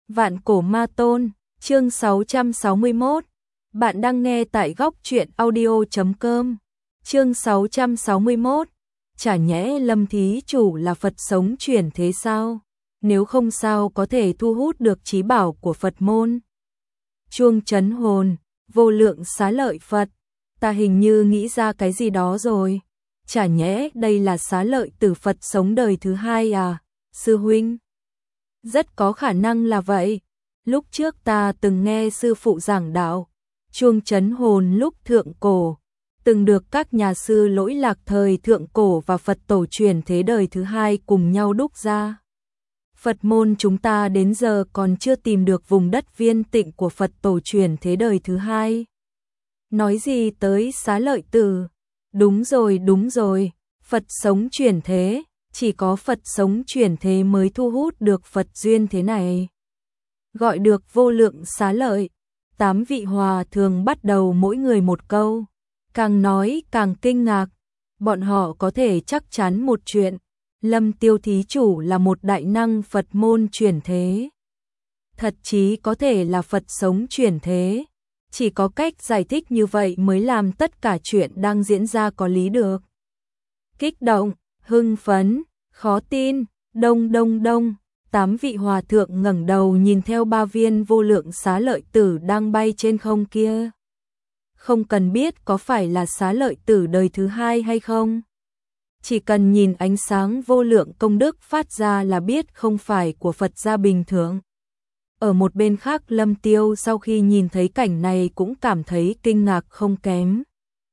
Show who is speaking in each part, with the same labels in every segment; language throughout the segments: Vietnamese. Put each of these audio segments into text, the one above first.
Speaker 1: Vạn Cổ Ma Tôn, chương 661. Bạn đang nghe tại góc truyện audio.com. Chương 661. Chả nhẽ Lâm thí chủ là Phật sống chuyển thế sao? Nếu không sao có thể thu hút được trí bảo của Phật môn. Chuông trấn hồn, vô lượng xá lợi Phật. Ta hình như nghĩ ra cái gì đó rồi. Chả nhẽ đây là xá lợi tử Phật sống đời thứ hai à, sư huynh? Rất có khả năng là vậy. Lúc trước ta từng nghe sư phụ giảng đạo, chuông trấn hồn lúc thượng cổ, từng được các nhà sư lỗi lạc thời thượng cổ và Phật tổ truyền thế đời thứ hai cùng nhau đúc ra. Phật môn chúng ta đến giờ còn chưa tìm được vùng đất viên tịnh của Phật tổ truyền thế đời thứ hai. Nói gì tới xá lợi tử? Đúng rồi, Phật sống chuyển thế. Chỉ có Phật sống chuyển thế mới thu hút được Phật duyên thế này. Gọi được vô lượng xá lợi, 8 vị hòa thường bắt đầu mỗi người một câu. Càng nói càng kinh ngạc, bọn họ có thể chắc chắn một chuyện, Lâm Tiêu thí chủ là một đại năng Phật môn chuyển thế. Thật chí có thể là Phật sống chuyển thế. Chỉ có cách giải thích như vậy mới làm tất cả chuyện đang diễn ra có lý được. Kích động, hưng phấn, khó tin, đông, 8 vị hòa thượng ngẩng đầu nhìn theo 3 viên vô lượng xá lợi tử đang bay trên không kia. Không cần biết có phải là xá lợi tử đời thứ hai hay không. Chỉ cần nhìn ánh sáng vô lượng công đức phát ra là biết không phải của Phật gia bình thường. Ở một bên khác Lâm Tiêu sau khi nhìn thấy cảnh này cũng cảm thấy kinh ngạc không kém.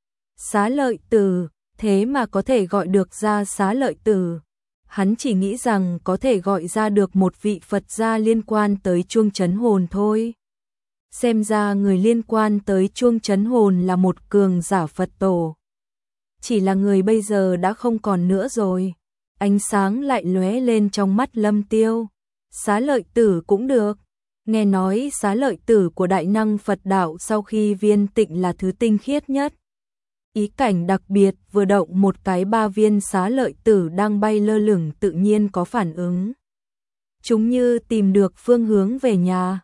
Speaker 1: Xá lợi tử, thế mà có thể gọi được ra xá lợi tử. Hắn chỉ nghĩ rằng có thể gọi ra được một vị Phật gia liên quan tới chuông trấn hồn thôi. Xem ra người liên quan tới chuông trấn hồn là một cường giả Phật tổ. Chỉ là người bây giờ đã không còn nữa rồi. Ánh sáng lại lóe lên trong mắt Lâm Tiêu. Xá lợi tử cũng được. Nghe nói xá lợi tử của đại năng Phật đạo sau khi viên tịnh là thứ tinh khiết nhất. Ý cảnh đặc biệt vừa động một cái 3 viên xá lợi tử đang bay lơ lửng tự nhiên có phản ứng. Chúng như tìm được phương hướng về nhà.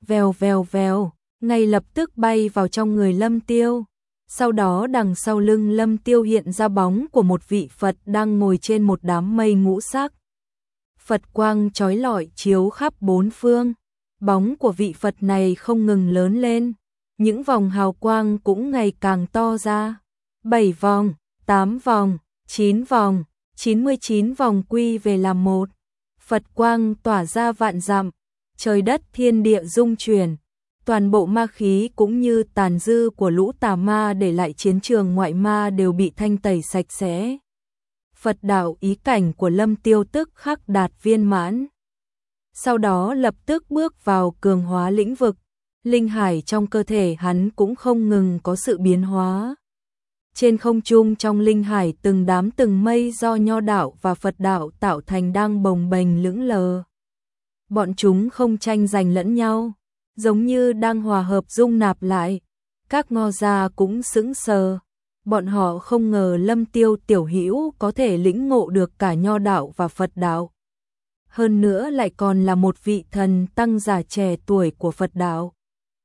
Speaker 1: Vèo, ngay lập tức bay vào trong người Lâm Tiêu. Sau đó đằng sau lưng Lâm Tiêu hiện ra bóng của một vị Phật đang ngồi trên một đám mây ngũ sắc. Phật quang chói lọi chiếu khắp bốn phương. Bóng của vị Phật này không ngừng lớn lên. Những vòng hào quang cũng ngày càng to ra. 7 vòng, 8 vòng, 9 vòng, 99 vòng quy về làm một. Phật quang tỏa ra vạn dặm, trời đất thiên địa rung chuyển. Toàn bộ ma khí cũng như tàn dư của lũ tà ma để lại chiến trường ngoại ma đều bị thanh tẩy sạch sẽ. Phật đạo ý cảnh của Lâm Tiêu tức khắc đạt viên mãn. Sau đó lập tức bước vào cường hóa lĩnh vực. Linh hải trong cơ thể hắn cũng không ngừng có sự biến hóa. Trên không trung trong linh hải từng đám từng mây do nho đạo và Phật đạo tạo thành đang bồng bềnh lững lờ. Bọn chúng không tranh giành lẫn nhau, giống như đang hòa hợp dung nạp lại. Các ngô gia cũng sững sờ. Bọn họ không ngờ Lâm Tiêu tiểu hữu có thể lĩnh ngộ được cả nho đạo và Phật đạo. Hơn nữa lại còn là một vị thần tăng giả trẻ tuổi của Phật đạo.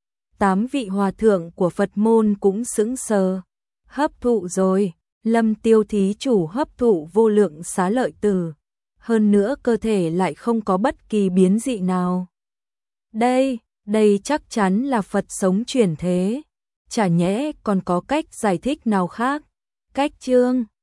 Speaker 1: 8 vị hòa thượng của Phật môn cũng sững sờ. Hấp thụ rồi, Lâm Tiêu thí chủ hấp thụ vô lượng xá lợi tử. Hơn nữa cơ thể lại không có bất kỳ biến dị nào. Đây chắc chắn là Phật sống chuyển thế. Chả nhẽ còn có cách giải thích nào khác. Cách chương